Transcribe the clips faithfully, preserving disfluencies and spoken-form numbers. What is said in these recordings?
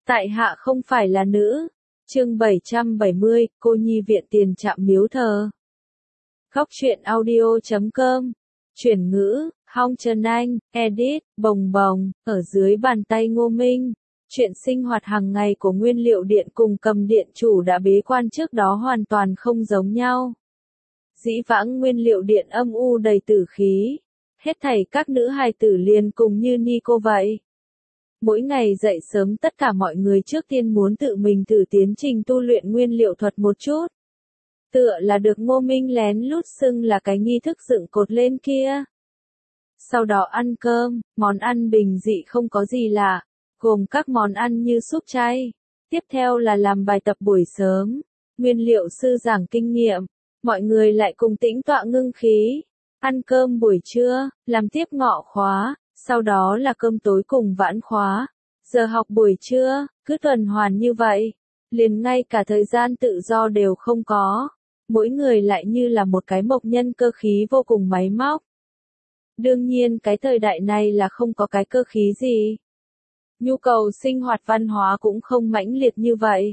Tại hạ không phải là nữ. Chương bảy trăm bảy mươi, cô nhi viện tiền trạm miếu thờ. Góc truyện audio chấm com. Chuyển ngữ, Hong Trần Anh, edit, bồng bồng, ở dưới bàn tay Ngô Minh. Chuyện sinh hoạt hàng ngày của nguyên liệu điện cùng cầm điện chủ đã bế quan trước đó hoàn toàn không giống nhau. Dĩ vãng nguyên liệu điện âm u đầy tử khí. Hết thảy các nữ hài tử liền cùng như Nico vậy. Mỗi ngày dậy sớm tất cả mọi người trước tiên muốn tự mình thử tiến trình tu luyện nguyên liệu thuật một chút. Tựa là được Ngô Minh lén lút xưng là cái nghi thức dựng cột lên kia. Sau đó ăn cơm, món ăn bình dị không có gì lạ, gồm các món ăn như súp chay. Tiếp theo là làm bài tập buổi sớm, nguyên liệu sư giảng kinh nghiệm, mọi người lại cùng tĩnh tọa ngưng khí. Ăn cơm buổi trưa, làm tiếp ngọ khóa. Sau đó là cơm tối cùng vãn khóa, giờ học buổi trưa, cứ tuần hoàn như vậy, liền ngay cả thời gian tự do đều không có, mỗi người lại như là một cái mộc nhân cơ khí vô cùng máy móc. Đương nhiên cái thời đại này là không có cái cơ khí gì. Nhu cầu sinh hoạt văn hóa cũng không mãnh liệt như vậy.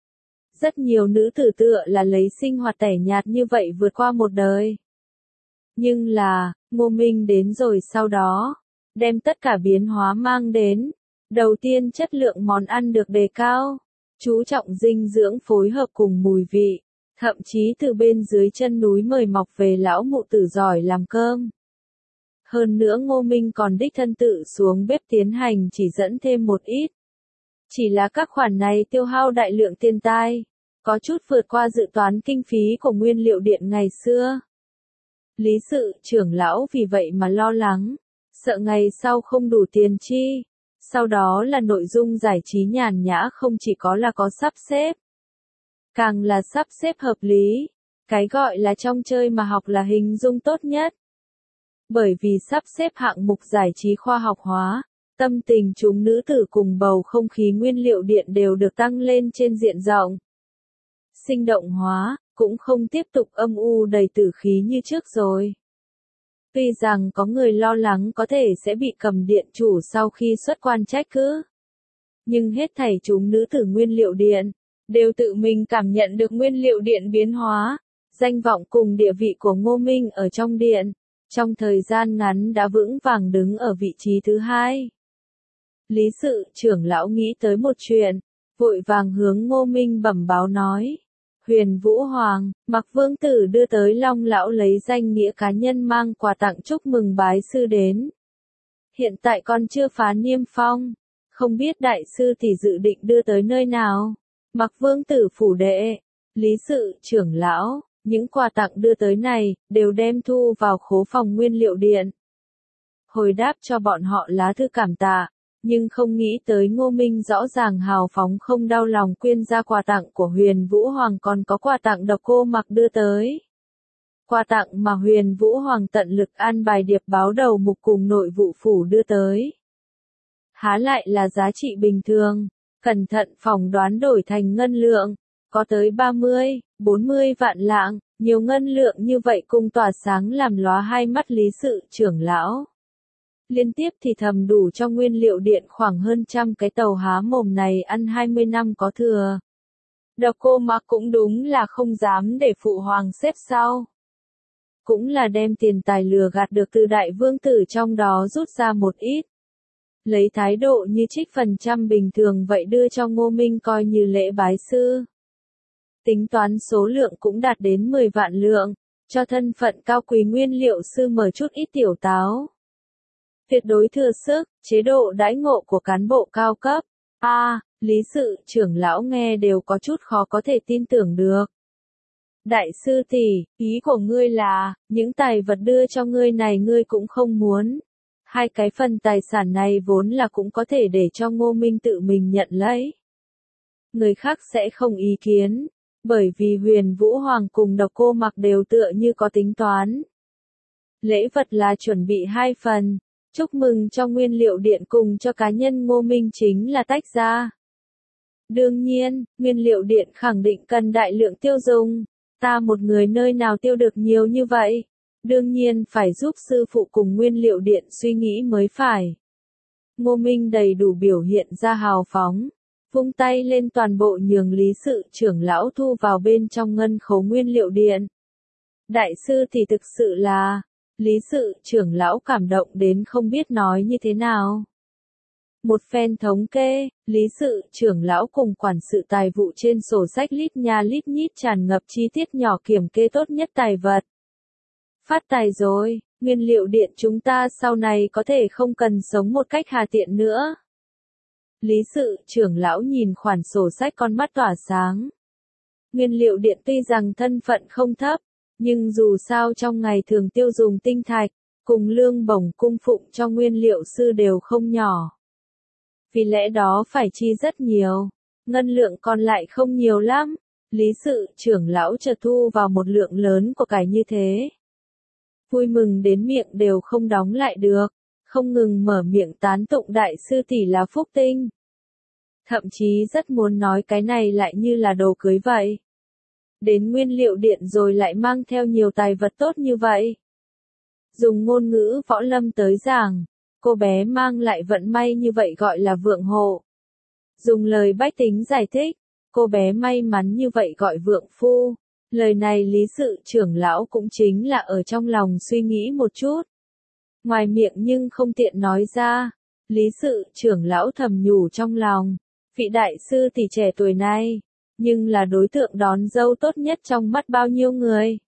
Rất nhiều nữ tử tựa là lấy sinh hoạt tẻ nhạt như vậy vượt qua một đời. Nhưng là, Ngô Minh đến rồi sau đó. Đem tất cả biến hóa mang đến. Đầu tiên chất lượng món ăn được đề cao, chú trọng dinh dưỡng phối hợp cùng mùi vị, thậm chí từ bên dưới chân núi mời mọc về lão mụ tử giỏi làm cơm. Hơn nữa Ngô Minh còn đích thân tự xuống bếp tiến hành chỉ dẫn thêm một ít. Chỉ là các khoản này tiêu hao đại lượng tiền tài, có chút vượt qua dự toán kinh phí của nguyên liệu điện ngày xưa. Lý sự trưởng lão vì vậy mà lo lắng. Sợ ngày sau không đủ tiền chi. Sau đó là nội dung giải trí nhàn nhã không chỉ có là có sắp xếp. Càng là sắp xếp hợp lý. Cái gọi là trong chơi mà học là hình dung tốt nhất. Bởi vì sắp xếp hạng mục giải trí khoa học hóa, tâm tình chúng nữ tử cùng bầu không khí nguyên liệu điện đều được tăng lên trên diện rộng. Sinh động hóa, cũng không tiếp tục âm u đầy tử khí như trước rồi. Tuy rằng có người lo lắng có thể sẽ bị cầm điện chủ sau khi xuất quan trách cứ. Nhưng hết thảy chúng nữ tử nguyên liệu điện, đều tự mình cảm nhận được nguyên liệu điện biến hóa, danh vọng cùng địa vị của Ngô Minh ở trong điện, trong thời gian ngắn đã vững vàng đứng ở vị trí thứ hai. Lý sự trưởng lão nghĩ tới một chuyện, vội vàng hướng Ngô Minh bẩm báo nói. Huyền Vũ Hoàng, Mặc Vương Tử đưa tới Long Lão lấy danh nghĩa cá nhân mang quà tặng chúc mừng bái sư đến. Hiện tại còn chưa phá niêm phong, không biết đại sư thì dự định đưa tới nơi nào. Mặc Vương Tử phủ đệ, Lý sự trưởng lão, những quà tặng đưa tới này, đều đem thu vào khố phòng nguyên liệu điện. Hồi đáp cho bọn họ lá thư cảm tạ. Nhưng không nghĩ tới Ngô Minh rõ ràng hào phóng không đau lòng quyên ra quà tặng của Huyền Vũ Hoàng còn có quà tặng Độc Cô Mặc đưa tới. Quà tặng mà Huyền Vũ Hoàng tận lực an bài điệp báo đầu mục cùng nội vụ phủ đưa tới. Há lại là giá trị bình thường, cẩn thận phỏng đoán đổi thành ngân lượng, có tới ba mươi, bốn mươi vạn lạng, nhiều ngân lượng như vậy cùng tỏa sáng làm lóa hai mắt lý sự trưởng lão. Liên tiếp thì thầm đủ cho nguyên liệu điện khoảng hơn trăm cái tàu há mồm này ăn hai mươi năm có thừa. Độc Cô Mặc cũng đúng là không dám để phụ hoàng xếp sau. Cũng là đem tiền tài lừa gạt được từ đại vương tử trong đó rút ra một ít. Lấy thái độ như trích phần trăm bình thường vậy đưa cho Ngô Minh coi như lễ bái sư. Tính toán số lượng cũng đạt đến mười vạn lượng, cho thân phận cao quý nguyên liệu sư mở chút ít tiểu táo. Tuyệt đối thừa sức, chế độ đãi ngộ của cán bộ cao cấp. A, à, lý sự trưởng lão nghe đều có chút khó có thể tin tưởng được. Đại sư tỷ, ý của ngươi là, những tài vật đưa cho ngươi này ngươi cũng không muốn. Hai cái phần tài sản này vốn là cũng có thể để cho Ngô Minh tự mình nhận lấy. Người khác sẽ không ý kiến, bởi vì Huyền Vũ Hoàng cùng Độc Cô Mặc đều tựa như có tính toán. Lễ vật là chuẩn bị hai phần. Chúc mừng cho nguyên liệu điện cùng cho cá nhân Ngô Minh chính là tách ra. Đương nhiên, nguyên liệu điện khẳng định cần đại lượng tiêu dùng. Ta một người nơi nào tiêu được nhiều như vậy. Đương nhiên phải giúp sư phụ cùng nguyên liệu điện suy nghĩ mới phải. Ngô Minh đầy đủ biểu hiện ra hào phóng. vung tay lên toàn bộ nhường Lý Sự trưởng lão thu vào bên trong ngân khố nguyên liệu điện. Đại sư thì thực sự là, Lý Sự trưởng lão cảm động đến không biết nói như thế nào. Một phen thống kê, Lý Sự trưởng lão cùng quản sự tài vụ trên sổ sách lít nha lít nhít tràn ngập chi tiết nhỏ kiểm kê tốt nhất tài vật. Phát tài rồi, nguyên liệu điện chúng ta sau này có thể không cần sống một cách hà tiện nữa. Lý Sự trưởng lão nhìn khoản sổ sách con mắt tỏa sáng. Nguyên liệu điện tuy rằng thân phận không thấp, nhưng dù sao trong ngày thường tiêu dùng tinh thạch, cùng lương bổng cung phụng cho nguyên liệu sư đều không nhỏ. Vì lẽ đó phải chi rất nhiều, ngân lượng còn lại không nhiều lắm. Lý Sự trưởng lão chợt thu vào một lượng lớn của cải như thế. Vui mừng đến miệng đều không đóng lại được, không ngừng mở miệng tán tụng đại sư tỷ là phúc tinh. Thậm chí rất muốn nói cái này lại như là đồ cưới vậy. Đến nguyên liệu điện rồi lại mang theo nhiều tài vật tốt như vậy. Dùng ngôn ngữ võ lâm tới giảng, cô bé mang lại vận may như vậy gọi là vượng hộ. Dùng lời bách tính giải thích, cô bé may mắn như vậy gọi vượng phu. Lời này Lý Sự trưởng lão cũng chính là ở trong lòng suy nghĩ một chút. Ngoài miệng nhưng không tiện nói ra. Lý Sự trưởng lão thầm nhủ trong lòng. Vị đại sư thì trẻ tuổi này, nhưng là đối tượng đón dâu tốt nhất trong mắt bao nhiêu người.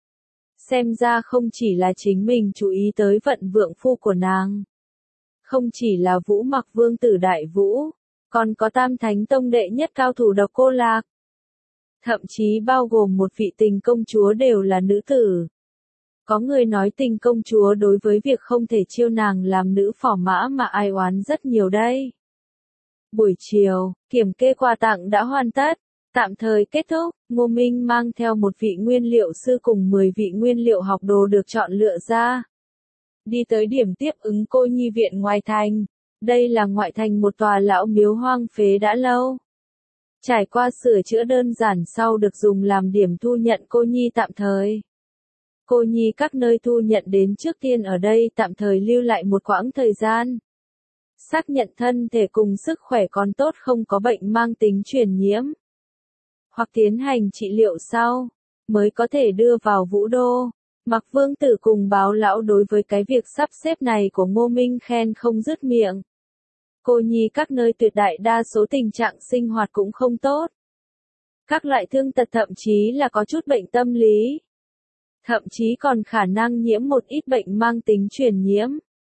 Xem ra không chỉ là chính mình chú ý tới vận vượng phu của nàng. Không chỉ là Vũ Mặc vương tử Đại Vũ, còn có Tam Thánh Tông đệ nhất cao thủ Độc Cô Lạc. Thậm chí bao gồm một vị tình công chúa đều là nữ tử. Có người nói tình công chúa đối với việc không thể chiêu nàng làm nữ phò mã mà ai oán rất nhiều đây. Buổi chiều, kiểm kê quà tặng đã hoàn tất, tạm thời kết thúc, Ngô Minh mang theo một vị nguyên liệu sư cùng mười vị nguyên liệu học đồ được chọn lựa ra. Đi tới điểm tiếp ứng Cô Nhi viện ngoài thành. Đây là ngoại thành một tòa lão miếu hoang phế đã lâu. Trải qua sửa chữa đơn giản sau được dùng làm điểm thu nhận cô nhi tạm thời. Cô nhi các nơi thu nhận đến trước tiên ở đây tạm thời lưu lại một quãng thời gian. Xác nhận thân thể cùng sức khỏe còn tốt không có bệnh mang tính truyền nhiễm. Hoặc tiến hành trị liệu sau, mới có thể đưa vào Vũ Đô. Mặc Vương tử cùng Báo lão đối với cái việc sắp xếp này của Ngô Minh khen không dứt miệng. Cô nhi các nơi tuyệt đại đa số tình trạng sinh hoạt cũng không tốt. Các loại thương tật thậm chí là có chút bệnh tâm lý. Thậm chí còn khả năng nhiễm một ít bệnh mang tính truyền nhiễm.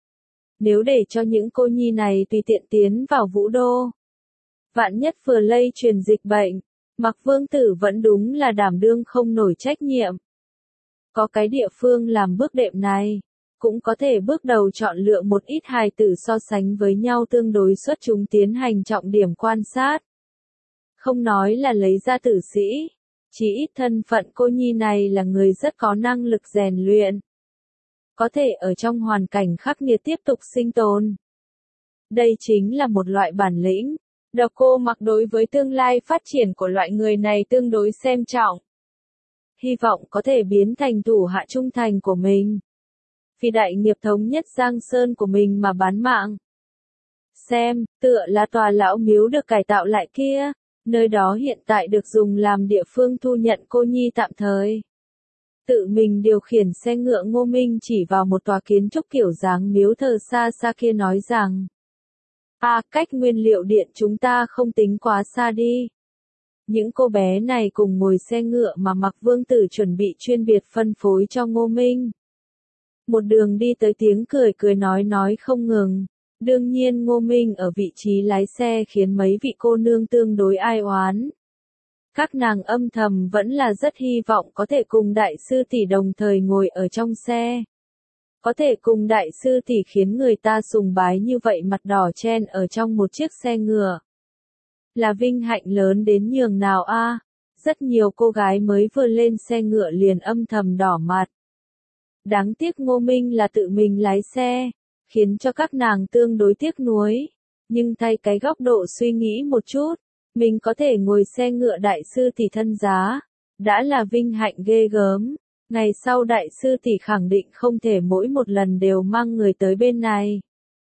Nếu để cho những cô nhi này tùy tiện tiến vào Vũ Đô, vạn nhất vừa lây truyền dịch bệnh, Mặc Vương tử vẫn đúng là đảm đương không nổi trách nhiệm. Có cái địa phương làm bước đệm này, cũng có thể bước đầu chọn lựa một ít hài tử so sánh với nhau tương đối xuất chúng tiến hành trọng điểm quan sát. Không nói là lấy ra tử sĩ, chỉ ít thân phận cô nhi này là người rất có năng lực rèn luyện. Có thể ở trong hoàn cảnh khắc nghiệt tiếp tục sinh tồn. Đây chính là một loại bản lĩnh. Độc Cô Mặc đối với tương lai phát triển của loại người này tương đối xem trọng. Hy vọng có thể biến thành thủ hạ trung thành của mình. Vì đại nghiệp thống nhất Giang Sơn của mình mà bán mạng. Xem, tựa là tòa lão miếu được cải tạo lại kia, nơi đó hiện tại được dùng làm địa phương thu nhận cô nhi tạm thời. Tự mình điều khiển xe ngựa Ngô Minh chỉ vào một tòa kiến trúc kiểu dáng miếu thờ xa xa kia nói rằng. À, cách nguyên liệu điện chúng ta không tính quá xa đi. Những cô bé này cùng ngồi xe ngựa mà Mặc Vương tử chuẩn bị chuyên biệt phân phối cho Ngô Minh. Một đường đi tới tiếng cười cười nói nói không ngừng. Đương nhiên Ngô Minh ở vị trí lái xe khiến mấy vị cô nương tương đối ai oán. Các nàng âm thầm vẫn là rất hy vọng có thể cùng đại sư tỷ đồng thời ngồi ở trong xe. Có thể cùng đại sư tỷ khiến người ta sùng bái như vậy mặt đỏ chen ở trong một chiếc xe ngựa. Là vinh hạnh lớn đến nhường nào a? À? Rất nhiều cô gái mới vừa lên xe ngựa liền âm thầm đỏ mặt. Đáng tiếc Ngô Minh là tự mình lái xe, khiến cho các nàng tương đối tiếc nuối. Nhưng thay cái góc độ suy nghĩ một chút, mình có thể ngồi xe ngựa đại sư tỷ thân giá, đã là vinh hạnh ghê gớm. Ngày sau đại sư tỷ khẳng định không thể mỗi một lần đều mang người tới bên này.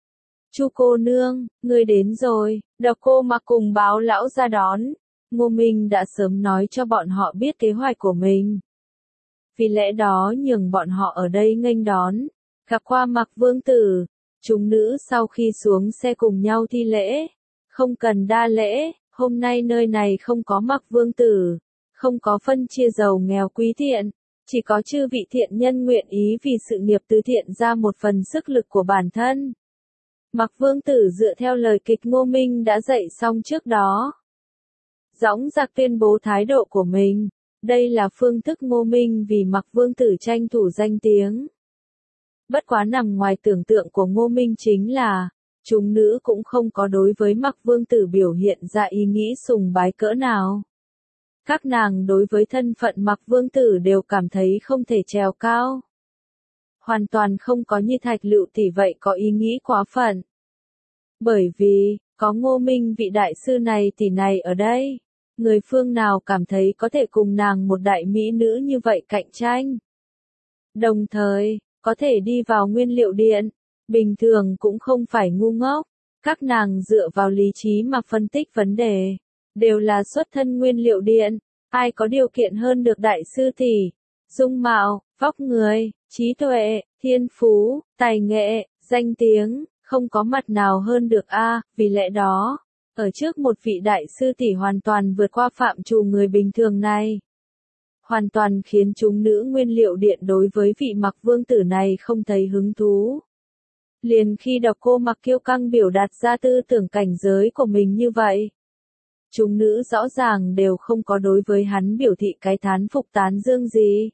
Chu cô nương, ngươi đến rồi, Độc Cô Mặc cùng Báo lão ra đón. Ngô Minh đã sớm nói cho bọn họ biết kế hoạch của mình. Vì lẽ đó nhường bọn họ ở đây nghênh đón, gặp qua Mặc vương tử. Chúng nữ sau khi xuống xe cùng nhau thi lễ. Không cần đa lễ, hôm nay nơi này không có Mặc vương tử, không có phân chia giàu nghèo quý thiện, chỉ có chư vị thiện nhân nguyện ý vì sự nghiệp từ thiện ra một phần sức lực của bản thân. Mặc vương tử dựa theo lời kịch Ngô Minh đã dạy xong trước đó, dõng dạc tuyên bố thái độ của mình. Đây là phương thức Ngô Minh vì Mặc vương tử tranh thủ danh tiếng. Bất quá nằm ngoài tưởng tượng của Ngô Minh chính là, chúng nữ cũng không có đối với Mặc vương tử biểu hiện ra ý nghĩ sùng bái cỡ nào. Các nàng đối với thân phận Mặc vương tử đều cảm thấy không thể trèo cao. Hoàn toàn không có như Thạch Lựu tỷ vậy có ý nghĩ quá phận. Bởi vì, có Ngô Minh vị đại sư này tỷ này ở đây, người phương nào cảm thấy có thể cùng nàng một đại mỹ nữ như vậy cạnh tranh. Đồng thời, có thể đi vào nguyên liệu điện, bình thường cũng không phải ngu ngốc, các nàng dựa vào lý trí mà phân tích vấn đề, đều là xuất thân nguyên liệu điện, ai có điều kiện hơn được đại sư tỷ, dung mạo, vóc người, trí tuệ, thiên phú, tài nghệ, danh tiếng, không có mặt nào hơn được a, vì lẽ đó, ở trước một vị đại sư tỷ hoàn toàn vượt qua phạm trù người bình thường này. Hoàn toàn khiến chúng nữ nguyên liệu điện đối với vị Mặc vương tử này không thấy hứng thú. Liền khi Độc Cô Mặc kiêu căng biểu đạt ra tư tưởng cảnh giới của mình như vậy, chúng nữ rõ ràng đều không có đối với hắn biểu thị cái thán phục tán dương gì,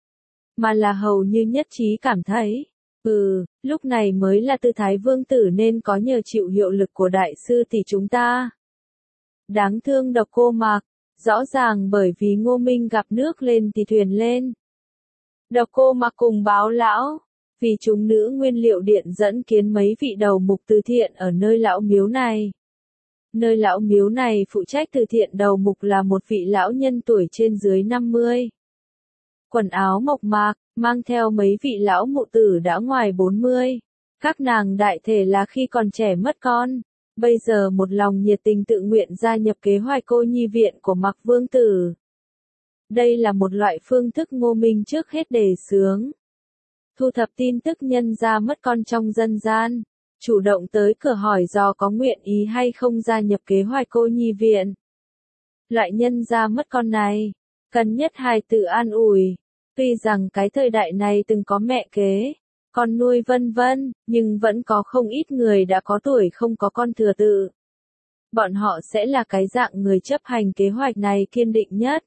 mà là hầu như nhất trí cảm thấy, ừ, lúc này mới là tư thái vương tử nên có nhờ chịu hiệu lực của đại sư tỷ chúng ta. Đáng thương Độc Cô Mặc, rõ ràng bởi vì Ngô Minh gặp nước lên thì thuyền lên. Độc Cô Mặc cùng Báo lão, vì chúng nữ nguyên liệu điện dẫn kiến mấy vị đầu mục từ thiện ở nơi lão miếu này. Nơi lão miếu này phụ trách từ thiện đầu mục là một vị lão nhân tuổi trên dưới năm mươi. Quần áo mộc mạc, mang theo mấy vị lão mụ tử đã ngoài bốn mươi. Các nàng đại thể là khi còn trẻ mất con, bây giờ một lòng nhiệt tình tự nguyện gia nhập kế hoạch cô nhi viện của Mặc vương tử. Đây là một loại phương thức Ngô Minh trước hết đề xướng. Thu thập tin tức nhân gia mất con trong dân gian, chủ động tới cửa hỏi dò có nguyện ý hay không gia nhập kế hoạch cô nhi viện. Loại nhân gia mất con này, cần nhất hài tử an ủi, tuy rằng cái thời đại này từng có mẹ kế, con nuôi vân vân, nhưng vẫn có không ít người đã có tuổi không có con thừa tự. Bọn họ sẽ là cái dạng người chấp hành kế hoạch này kiên định nhất.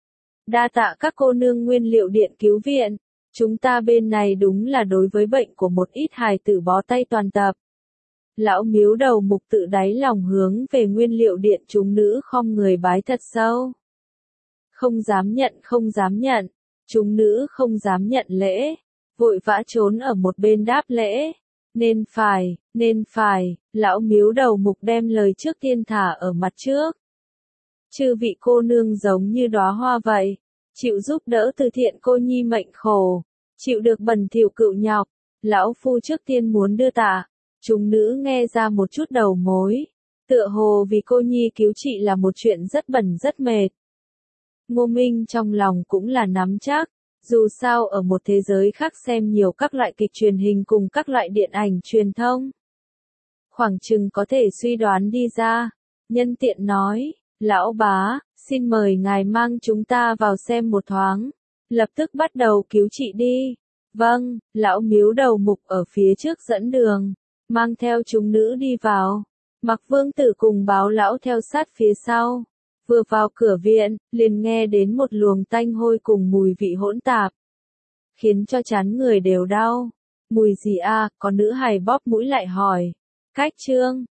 Đa tạ các cô nương nguyên liệu điện cứu viện, chúng ta bên này đúng là đối với bệnh của một ít hài tử bó tay toàn tập. Lão miếu đầu mục tự đáy lòng hướng về nguyên liệu điện chúng nữ khom người bái thật sâu. Không dám nhận không dám nhận, chúng nữ không dám nhận lễ, vội vã trốn ở một bên đáp lễ. Nên phải, nên phải, lão miếu đầu mục đem lời trước tiên thả ở mặt trước. Chư vị cô nương giống như đóa hoa vậy, chịu giúp đỡ từ thiện cô nhi mệnh khổ, chịu được bẩn thỉu cựu nhọc, lão phu trước tiên muốn đưa tạ. Chúng nữ nghe ra một chút đầu mối, tựa hồ vì cô nhi cứu trị là một chuyện rất bẩn rất mệt. Ngô Minh trong lòng cũng là nắm chắc, dù sao ở một thế giới khác xem nhiều các loại kịch truyền hình cùng các loại điện ảnh truyền thông. Khoảng chừng có thể suy đoán đi ra, nhân tiện nói, lão bá, xin mời ngài mang chúng ta vào xem một thoáng, lập tức bắt đầu cứu trị đi. Vâng, lão miếu đầu mục ở phía trước dẫn đường, mang theo chúng nữ đi vào, Mặc vương tử cùng Báo lão theo sát phía sau. Vừa vào cửa viện, liền nghe đến một luồng tanh hôi cùng mùi vị hỗn tạp, khiến cho trán người đều đau. Mùi gì a? À, có nữ hài bóp mũi lại hỏi. Cách trương,